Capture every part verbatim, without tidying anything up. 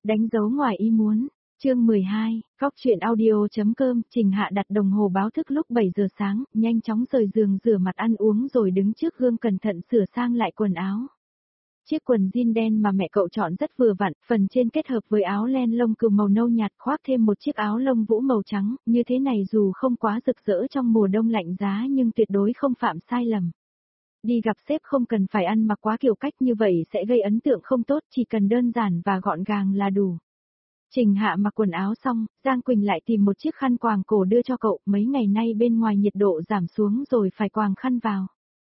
Đánh dấu ngoài ý muốn. Chương mười hai, Cóc truyện audio.com, Trình Hạ đặt đồng hồ báo thức lúc bảy giờ sáng, nhanh chóng rời giường rửa mặt ăn uống rồi đứng trước gương cẩn thận sửa sang lại quần áo. Chiếc quần jean đen mà mẹ cậu chọn rất vừa vặn, phần trên kết hợp với áo len lông cừu màu nâu nhạt khoác thêm một chiếc áo lông vũ màu trắng, như thế này dù không quá rực rỡ trong mùa đông lạnh giá nhưng tuyệt đối không phạm sai lầm. Đi gặp sếp không cần phải ăn mặc quá kiểu cách như vậy sẽ gây ấn tượng không tốt, chỉ cần đơn giản và gọn gàng là đủ. Trình Hạ mặc quần áo xong, Giang Quỳnh lại tìm một chiếc khăn quàng cổ đưa cho cậu, mấy ngày nay bên ngoài nhiệt độ giảm xuống rồi phải quàng khăn vào.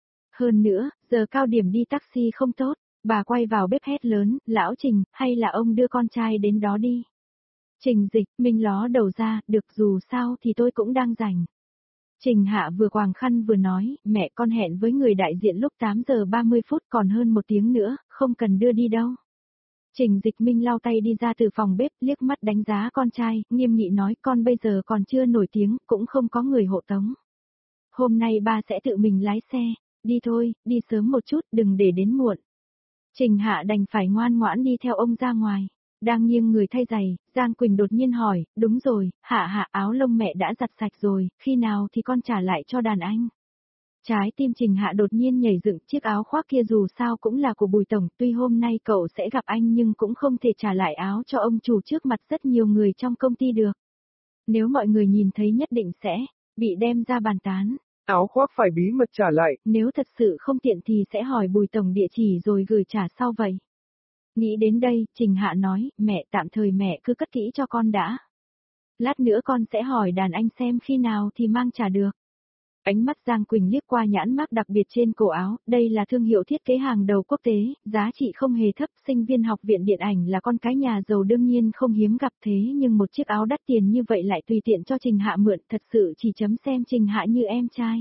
Hơn nữa, giờ cao điểm đi taxi không tốt, bà quay vào bếp hét lớn, lão Trình, hay là ông đưa con trai đến đó đi. Trình Dịch, mình ló đầu ra, được dù sao thì tôi cũng đang rảnh. Trình Hạ vừa quàng khăn vừa nói, mẹ con hẹn với người đại diện lúc tám giờ ba mươi phút còn hơn một tiếng nữa, không cần đưa đi đâu. Trình Dịch Minh lau tay đi ra từ phòng bếp, liếc mắt đánh giá con trai, nghiêm nghị nói con bây giờ còn chưa nổi tiếng, cũng không có người hộ tống. Hôm nay ba sẽ tự mình lái xe, đi thôi, đi sớm một chút, đừng để đến muộn. Trình Hạ đành phải ngoan ngoãn đi theo ông ra ngoài. Đang nghiêng người thay giày, Giang Quỳnh đột nhiên hỏi, đúng rồi, Hạ Hạ áo lông mẹ đã giặt sạch rồi, khi nào thì con trả lại cho đàn anh. Trái tim Trình Hạ đột nhiên nhảy dựng, chiếc áo khoác kia dù sao cũng là của Bùi Tổng, tuy hôm nay cậu sẽ gặp anh nhưng cũng không thể trả lại áo cho ông chủ trước mặt rất nhiều người trong công ty được. Nếu mọi người nhìn thấy nhất định sẽ bị đem ra bàn tán. Áo khoác phải bí mật trả lại. Nếu thật sự không tiện thì sẽ hỏi Bùi Tổng địa chỉ rồi gửi trả sau vậy. Nghĩ đến đây, Trình Hạ nói, mẹ tạm thời mẹ cứ cất kỹ cho con đã. Lát nữa con sẽ hỏi đàn anh xem khi nào thì mang trả được. Ánh mắt Giang Quỳnh liếc qua nhãn mác đặc biệt trên cổ áo, đây là thương hiệu thiết kế hàng đầu quốc tế, giá trị không hề thấp, sinh viên học viện điện ảnh là con cái nhà giàu đương nhiên không hiếm gặp thế nhưng một chiếc áo đắt tiền như vậy lại tùy tiện cho Trình Hạ mượn, thật sự chỉ chấm xem Trình Hạ như em trai.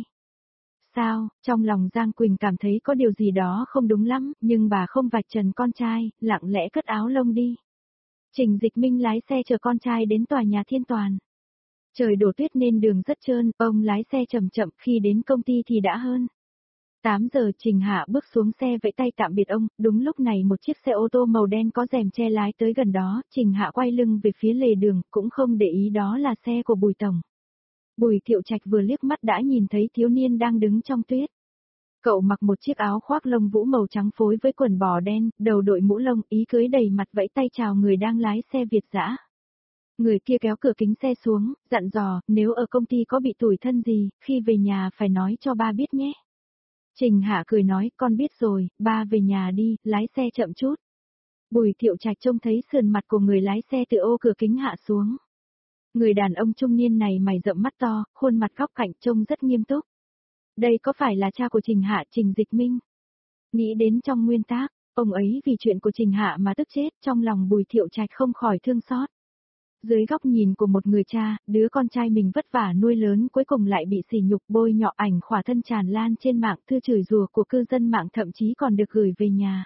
Sao, trong lòng Giang Quỳnh cảm thấy có điều gì đó không đúng lắm, nhưng bà không vạch trần con trai, lặng lẽ cất áo lông đi. Trình Dịch Minh lái xe chở con trai đến tòa nhà Thiên Toàn. Trời đổ tuyết nên đường rất trơn, ông lái xe chậm chậm, khi đến công ty thì đã hơn. tám giờ Trình Hạ bước xuống xe vẫy tay tạm biệt ông, đúng lúc này một chiếc xe ô tô màu đen có rèm che lái tới gần đó, Trình Hạ quay lưng về phía lề đường, cũng không để ý đó là xe của Bùi Tổng. Bùi Thiệu Trạch vừa liếc mắt đã nhìn thấy thiếu niên đang đứng trong tuyết. Cậu mặc một chiếc áo khoác lông vũ màu trắng phối với quần bò đen, đầu đội mũ lông, ý cưới đầy mặt vẫy tay chào người đang lái xe Việt dã. Người kia kéo cửa kính xe xuống, dặn dò, nếu ở công ty có bị tủi thân gì, khi về nhà phải nói cho ba biết nhé. Trình Hạ cười nói, con biết rồi, ba về nhà đi, lái xe chậm chút. Bùi Thiệu Trạch trông thấy sườn mặt của người lái xe từ ô cửa kính hạ xuống. Người đàn ông trung niên này mày rậm mắt to, khuôn mặt góc cạnh trông rất nghiêm túc. Đây có phải là cha của Trình Hạ, Trình Dịch Minh? Nghĩ đến trong nguyên tác, ông ấy vì chuyện của Trình Hạ mà tức chết, trong lòng Bùi Thiệu Trạch không khỏi thương xót. Dưới góc nhìn của một người cha, đứa con trai mình vất vả nuôi lớn cuối cùng lại bị sỉ nhục bôi nhọ, ảnh khỏa thân tràn lan trên mạng, thư chửi rủa của cư dân mạng thậm chí còn được gửi về nhà.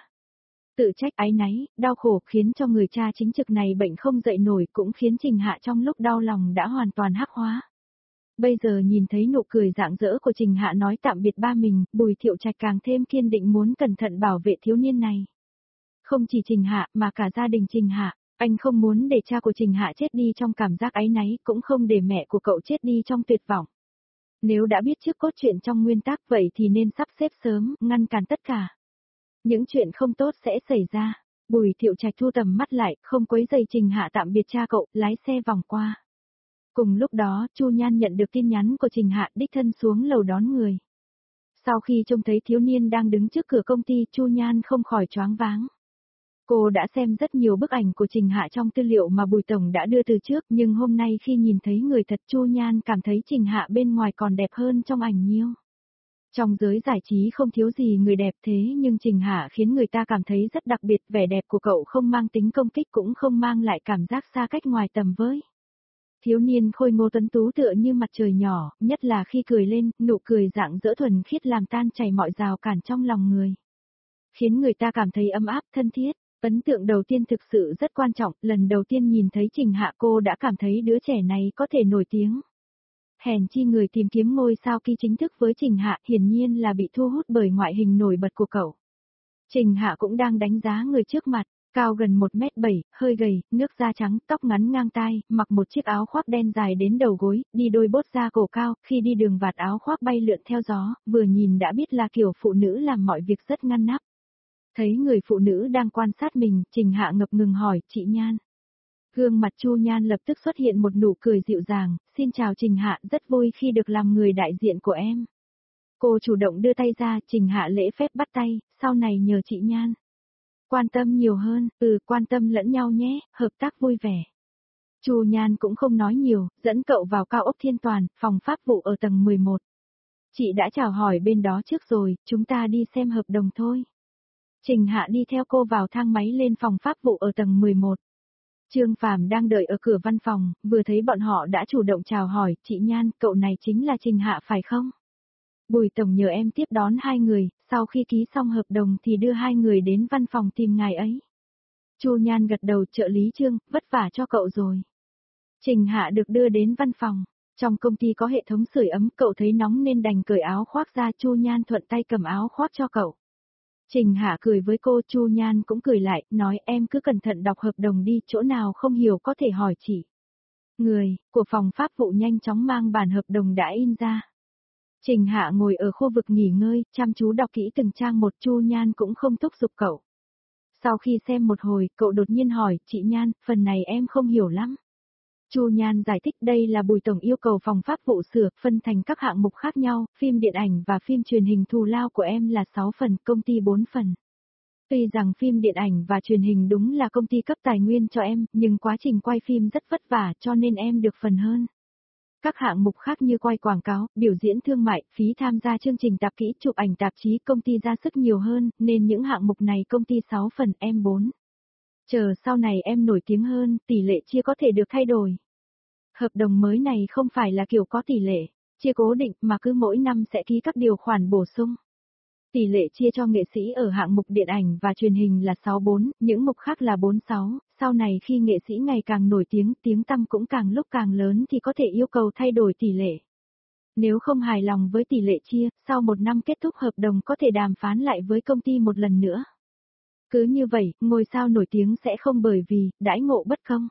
Tự trách áy náy, đau khổ khiến cho người cha chính trực này bệnh không dậy nổi, cũng khiến Trình Hạ trong lúc đau lòng đã hoàn toàn hắc hóa. Bây giờ nhìn thấy nụ cười rạng rỡ của Trình Hạ nói tạm biệt ba mình, Bùi Thiệu Trạch càng thêm kiên định muốn cẩn thận bảo vệ thiếu niên này. Không chỉ Trình Hạ mà cả gia đình Trình Hạ, anh không muốn để cha của Trình Hạ chết đi trong cảm giác áy náy, cũng không để mẹ của cậu chết đi trong tuyệt vọng. Nếu đã biết trước cốt truyện trong nguyên tắc vậy thì nên sắp xếp sớm, ngăn cản tất cả. Những chuyện không tốt sẽ xảy ra. Bùi Thiệu Trạch thu tầm mắt lại, không quấy rầy Trình Hạ tạm biệt cha cậu, lái xe vòng qua. Cùng lúc đó, Chu Nhan nhận được tin nhắn của Trình Hạ, đích thân xuống lầu đón người. Sau khi trông thấy thiếu niên đang đứng trước cửa công ty, Chu Nhan không khỏi choáng váng. Cô đã xem rất nhiều bức ảnh của Trình Hạ trong tư liệu mà Bùi Tổng đã đưa từ trước, nhưng hôm nay khi nhìn thấy người thật, Chu Nhan cảm thấy Trình Hạ bên ngoài còn đẹp hơn trong ảnh nhiều. Trong giới giải trí không thiếu gì người đẹp thế nhưng Trình Hạ khiến người ta cảm thấy rất đặc biệt, vẻ đẹp của cậu không mang tính công kích cũng không mang lại cảm giác xa cách ngoài tầm với. Thiếu niên khôi ngô tuấn tú tựa như mặt trời nhỏ, nhất là khi cười lên, nụ cười rạng rỡ thuần khiết làm tan chảy mọi rào cản trong lòng người. Khiến người ta cảm thấy ấm áp thân thiết. Ấn tượng đầu tiên thực sự rất quan trọng, lần đầu tiên nhìn thấy Trình Hạ cô đã cảm thấy đứa trẻ này có thể nổi tiếng. Hèn chi người tìm kiếm ngôi sao ký chính thức với Trình Hạ hiển nhiên là bị thu hút bởi ngoại hình nổi bật của cậu. Trình Hạ cũng đang đánh giá người trước mặt, Cao gần một mét bảy, hơi gầy, nước da trắng, tóc ngắn ngang tai, mặc một chiếc áo khoác đen dài đến đầu gối, đi đôi bốt da cổ cao, khi đi đường vạt áo khoác bay lượn theo gió, vừa nhìn đã biết là kiểu phụ nữ làm mọi việc rất ngăn nắp. Thấy người phụ nữ đang quan sát mình, Trình Hạ ngập ngừng hỏi, chị Nhan. Gương mặt Chu Nhan lập tức xuất hiện một nụ cười dịu dàng, xin chào Trình Hạ, rất vui khi được làm người đại diện của em. Cô chủ động đưa tay ra, Trình Hạ lễ phép bắt tay, sau này nhờ chị Nhan. Quan tâm nhiều hơn, ừ, quan tâm lẫn nhau nhé, hợp tác vui vẻ. Chu Nhan cũng không nói nhiều, dẫn cậu vào cao ốc Thiên Toàn, phòng pháp vụ ở tầng mười một. Chị đã chào hỏi bên đó trước rồi, chúng ta đi xem hợp đồng thôi. Trình Hạ đi theo cô vào thang máy lên phòng pháp vụ ở tầng mười một. Trương Phàm đang đợi ở cửa văn phòng, vừa thấy bọn họ đã chủ động chào hỏi, chị Nhan, cậu này chính là Trình Hạ phải không? Bùi Tổng nhờ em tiếp đón hai người, sau khi ký xong hợp đồng thì đưa hai người đến văn phòng tìm ngài ấy. Chu Nhan gật đầu, trợ lý Trương, vất vả cho cậu rồi. Trình Hạ được đưa đến văn phòng, trong công ty có hệ thống sưởi ấm, cậu thấy nóng nên đành cởi áo khoác ra, Chu Nhan thuận tay cầm áo khoác cho cậu. Trình Hạ cười với cô, Chu Nhan cũng cười lại, nói em cứ cẩn thận đọc hợp đồng đi, chỗ nào không hiểu có thể hỏi chị. Người của phòng pháp vụ nhanh chóng mang bản hợp đồng đã in ra. Trình Hạ ngồi ở khu vực nghỉ ngơi, chăm chú đọc kỹ từng trang một, Chu Nhan cũng không thúc giục cậu. Sau khi xem một hồi, cậu đột nhiên hỏi, chị Nhan, phần này em không hiểu lắm. Chu Nhan giải thích đây là Bùi Tổng yêu cầu phòng pháp vụ sửa, phân thành các hạng mục khác nhau, phim điện ảnh và phim truyền hình thù lao của em là sáu phần, công ty bốn phần. Tuy rằng phim điện ảnh và truyền hình đúng là công ty cấp tài nguyên cho em, nhưng quá trình quay phim rất vất vả cho nên em được phần hơn. Các hạng mục khác như quay quảng cáo, biểu diễn thương mại, phí tham gia chương trình tạp kỹ, chụp ảnh tạp chí công ty ra sức nhiều hơn, nên những hạng mục này công ty sáu phần, em bốn. Chờ sau này em nổi tiếng hơn, tỷ lệ chia có thể được thay đổi. Hợp đồng mới này không phải là kiểu có tỷ lệ chia cố định mà cứ mỗi năm sẽ ký các điều khoản bổ sung. Tỷ lệ chia cho nghệ sĩ ở hạng mục điện ảnh và truyền hình là sáu bốn, những mục khác là bốn sáu, sau này khi nghệ sĩ ngày càng nổi tiếng, tiếng tăm cũng càng lúc càng lớn thì có thể yêu cầu thay đổi tỷ lệ. Nếu không hài lòng với tỷ lệ chia, sau một năm kết thúc hợp đồng có thể đàm phán lại với công ty một lần nữa. Cứ như vậy, ngôi sao nổi tiếng sẽ không bởi vì đãi ngộ bất công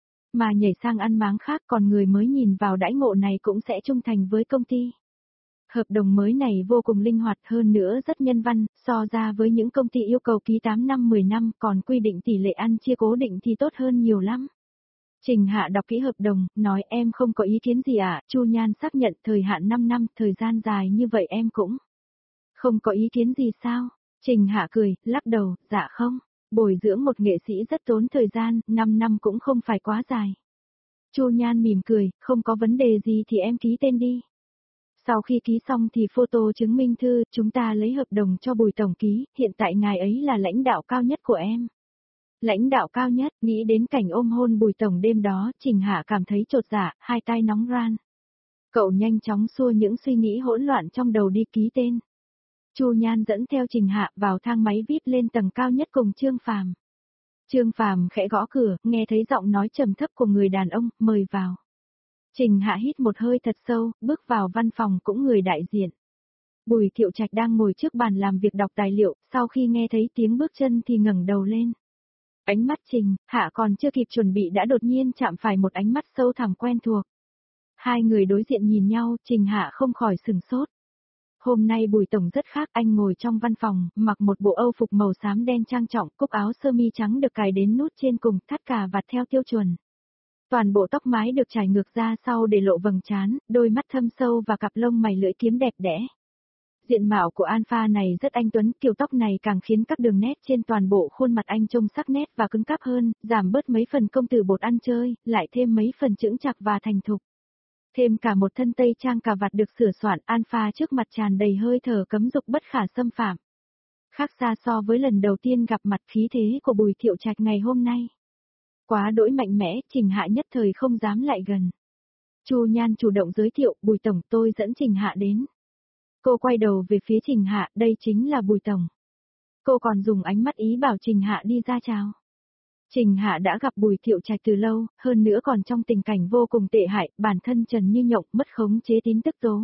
mà nhảy sang ăn máng khác, còn người mới nhìn vào đãi ngộ này cũng sẽ trung thành với công ty. Hợp đồng mới này vô cùng linh hoạt, hơn nữa rất nhân văn, so ra với những công ty yêu cầu ký tám năm mười năm còn quy định tỷ lệ ăn chia cố định thì tốt hơn nhiều lắm. Trình Hạ đọc kỹ hợp đồng, nói em không có ý kiến gì ạ, Chu Nhan xác nhận thời hạn năm năm, thời gian dài như vậy em cũng không có ý kiến gì sao? Trình Hạ cười, lắc đầu, dạ không, bồi dưỡng một nghệ sĩ rất tốn thời gian, năm năm cũng không phải quá dài. Chu Nhan mỉm cười, không có vấn đề gì thì em ký tên đi. Sau khi ký xong thì photo chứng minh thư, chúng ta lấy hợp đồng cho Bùi Tổng ký, hiện tại ngài ấy là lãnh đạo cao nhất của em. Lãnh đạo cao nhất, nghĩ đến cảnh ôm hôn Bùi Tổng đêm đó, Trình Hạ cảm thấy chột dạ, hai tai nóng ran. Cậu nhanh chóng xua những suy nghĩ hỗn loạn trong đầu đi ký tên. Chu Nhan dẫn theo Trình Hạ vào thang máy vi ai pi lên tầng cao nhất cùng Trương Phàm. Trương Phàm khẽ gõ cửa, nghe thấy giọng nói trầm thấp của người đàn ông, mời vào. Trình Hạ hít một hơi thật sâu, bước vào văn phòng cũng người đại diện. Bùi Thiệu Trạch đang ngồi trước bàn làm việc đọc tài liệu, sau khi nghe thấy tiếng bước chân thì ngẩng đầu lên. Ánh mắt Trình Hạ còn chưa kịp chuẩn bị đã đột nhiên chạm phải một ánh mắt sâu thẳm quen thuộc. Hai người đối diện nhìn nhau, Trình Hạ không khỏi sừng sốt. Hôm nay Bùi Tổng rất khác, anh ngồi trong văn phòng, mặc một bộ âu phục màu xám đen trang trọng, cúc áo sơ mi trắng được cài đến nút trên cùng, thắt cà vạt theo tiêu chuẩn. Toàn bộ tóc mái được trải ngược ra sau để lộ vầng trán, đôi mắt thâm sâu và cặp lông mày lưỡi kiếm đẹp đẽ. Diện mạo của Alpha này rất anh tuấn, kiểu tóc này càng khiến các đường nét trên toàn bộ khuôn mặt anh trông sắc nét và cứng cáp hơn, giảm bớt mấy phần công tử bột ăn chơi, lại thêm mấy phần chững chạc và thành thục. Thêm cả một thân tây trang cà vạt được sửa soạn, Alpha trước mặt tràn đầy hơi thở cấm dục bất khả xâm phạm. Khác xa so với lần đầu tiên gặp mặt, khí thế của Bùi Thiệu Trạch ngày hôm nay. Quá đỗi mạnh mẽ, Trình Hạ nhất thời không dám lại gần. Chu Nhan chủ động giới thiệu, Bùi Tổng, tôi dẫn Trình Hạ đến. Cô quay đầu về phía Trình Hạ, đây chính là Bùi Tổng. Cô còn dùng ánh mắt ý bảo Trình Hạ đi ra chào. Trình Hạ đã gặp Bùi Thiệu Trạch từ lâu, hơn nữa còn trong tình cảnh vô cùng tệ hại, bản thân trần như nhộng, mất khống chế tín tức tố.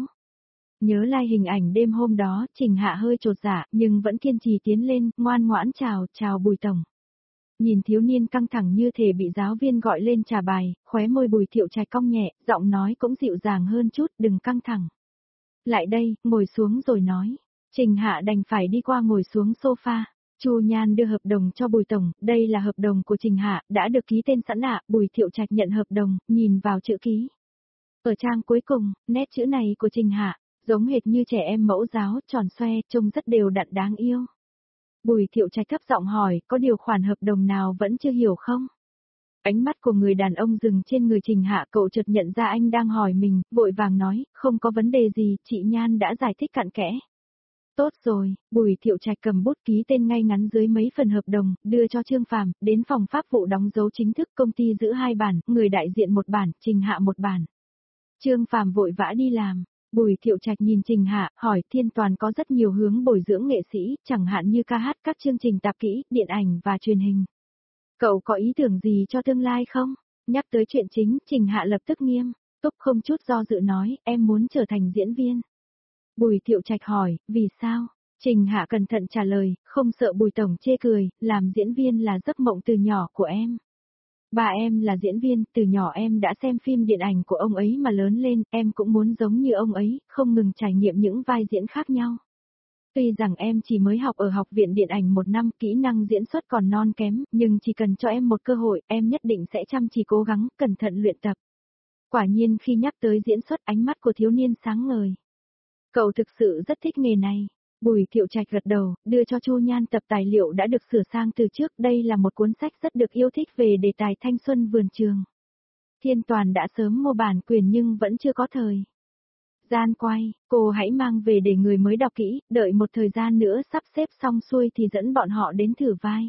Nhớ lại hình ảnh đêm hôm đó, Trình Hạ hơi chột dạ, nhưng vẫn kiên trì tiến lên, ngoan ngoãn chào, chào Bùi Tổng. Nhìn thiếu niên căng thẳng như thể bị giáo viên gọi lên trả bài, khóe môi Bùi Thiệu Trạch cong nhẹ, giọng nói cũng dịu dàng hơn chút, đừng căng thẳng. Lại đây, ngồi xuống rồi nói. Trình Hạ đành phải đi qua ngồi xuống sofa. Chu Nhan đưa hợp đồng cho Bùi Tổng, đây là hợp đồng của Trình Hạ, đã được ký tên sẵn ạ, Bùi Thiệu Trạch nhận hợp đồng, nhìn vào chữ ký. Ở trang cuối cùng, nét chữ này của Trình Hạ, giống hệt như trẻ em mẫu giáo, tròn xoe, trông rất đều đặn đáng yêu. Bùi Thiệu Trạch thấp giọng hỏi, có điều khoản hợp đồng nào vẫn chưa hiểu không? Ánh mắt của người đàn ông dừng trên người Trình Hạ, cậu chợt nhận ra anh đang hỏi mình, vội vàng nói, không có vấn đề gì, chị Nhan đã giải thích cặn kẽ. Tốt rồi, Bùi Thiệu Trạch cầm bút ký tên ngay ngắn dưới mấy phần hợp đồng, đưa cho Trương Phàm, đến phòng pháp vụ đóng dấu chính thức, công ty giữ hai bản, người đại diện một bản, Trình Hạ một bản. Trương Phàm vội vã đi làm. Bùi Thiệu Trạch nhìn Trình Hạ, hỏi Thiên Toàn có rất nhiều hướng bồi dưỡng nghệ sĩ, chẳng hạn như ca hát, các chương trình tạp kỹ, điện ảnh và truyền hình. Cậu có ý tưởng gì cho tương lai không? Nhắc tới chuyện chính, Trình Hạ lập tức nghiêm, túc không chút do dự nói, em muốn trở thành diễn viên. Bùi Thiệu Trạch hỏi, vì sao? Trình Hạ cẩn thận trả lời, không sợ Bùi Tổng chê cười, làm diễn viên là giấc mộng từ nhỏ của em. Bà em là diễn viên, từ nhỏ em đã xem phim điện ảnh của ông ấy mà lớn lên, em cũng muốn giống như ông ấy, không ngừng trải nghiệm những vai diễn khác nhau. Tuy rằng em chỉ mới học ở học viện điện ảnh một năm, kỹ năng diễn xuất còn non kém, nhưng chỉ cần cho em một cơ hội, em nhất định sẽ chăm chỉ cố gắng, cẩn thận luyện tập. Quả nhiên khi nhắc tới diễn xuất, ánh mắt của thiếu niên sáng ngời. Cậu thực sự rất thích nghề này. Bùi Thiệu Trạch gật đầu, đưa cho Chu Nhan tập tài liệu đã được sửa sang từ trước, đây là một cuốn sách rất được yêu thích về đề tài thanh xuân vườn trường. Thiên Toàn đã sớm mua bản quyền nhưng vẫn chưa có thời gian quay, cô hãy mang về để người mới đọc kỹ, đợi một thời gian nữa sắp xếp xong xuôi thì dẫn bọn họ đến thử vai.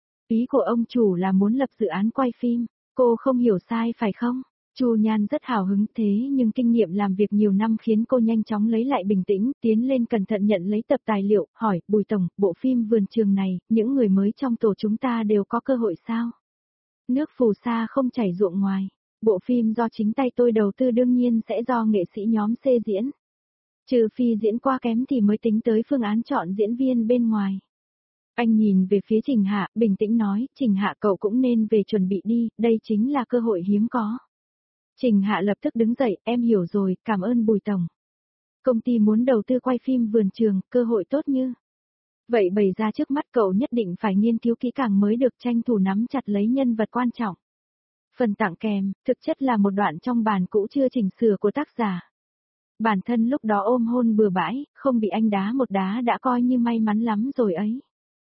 Ý của ông chủ là muốn lập dự án quay phim, cô không hiểu sai phải không? Chu Nhan rất hào hứng thế nhưng kinh nghiệm làm việc nhiều năm khiến cô nhanh chóng lấy lại bình tĩnh, tiến lên cẩn thận nhận lấy tập tài liệu, hỏi, Bùi Tổng, bộ phim vườn trường này, những người mới trong tổ chúng ta đều có cơ hội sao? Nước phù sa không chảy ruộng ngoài, bộ phim do chính tay tôi đầu tư đương nhiên sẽ do nghệ sĩ nhóm C diễn. Trừ phi diễn qua kém thì mới tính tới phương án chọn diễn viên bên ngoài. Anh nhìn về phía Trình Hạ, bình tĩnh nói, Trình Hạ cậu cũng nên về chuẩn bị đi, đây chính là cơ hội hiếm có. Trình Hạ lập tức đứng dậy, em hiểu rồi, cảm ơn Bùi Tổng. Công ty muốn đầu tư quay phim vườn trường, cơ hội tốt như. Vậy bày ra trước mắt cậu nhất định phải nghiên cứu kỹ càng mới được tranh thủ nắm chặt lấy nhân vật quan trọng. Phần tặng kèm, thực chất là một đoạn trong bản cũ chưa chỉnh sửa của tác giả. Bản thân lúc đó ôm hôn bừa bãi, không bị anh đá một đá đã coi như may mắn lắm rồi ấy.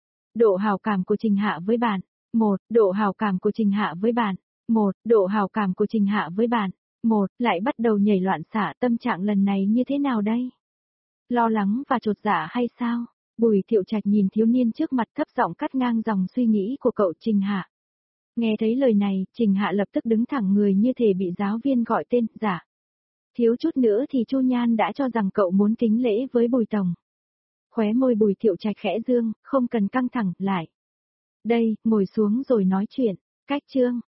Độ hào cảm của Trình Hạ với bạn. Một, độ hào cảm của Trình Hạ với bạn. Một, độ hào cảm của Trình Hạ với bạn. Một, lại bắt đầu nhảy loạn xạ, tâm trạng lần này như thế nào đây? Lo lắng và chột dạ hay sao? Bùi Thiệu Trạch nhìn thiếu niên trước mặt thấp giọng cắt ngang dòng suy nghĩ của cậu Trình Hạ. Nghe thấy lời này, Trình Hạ lập tức đứng thẳng người như thể bị giáo viên gọi tên, dạ. Thiếu chút nữa thì Chu Nhan đã cho rằng cậu muốn kính lễ với Bùi Tổng. Khóe môi Bùi Thiệu Trạch khẽ dương, không cần căng thẳng, lại. Đây, ngồi xuống rồi nói chuyện, cách chương.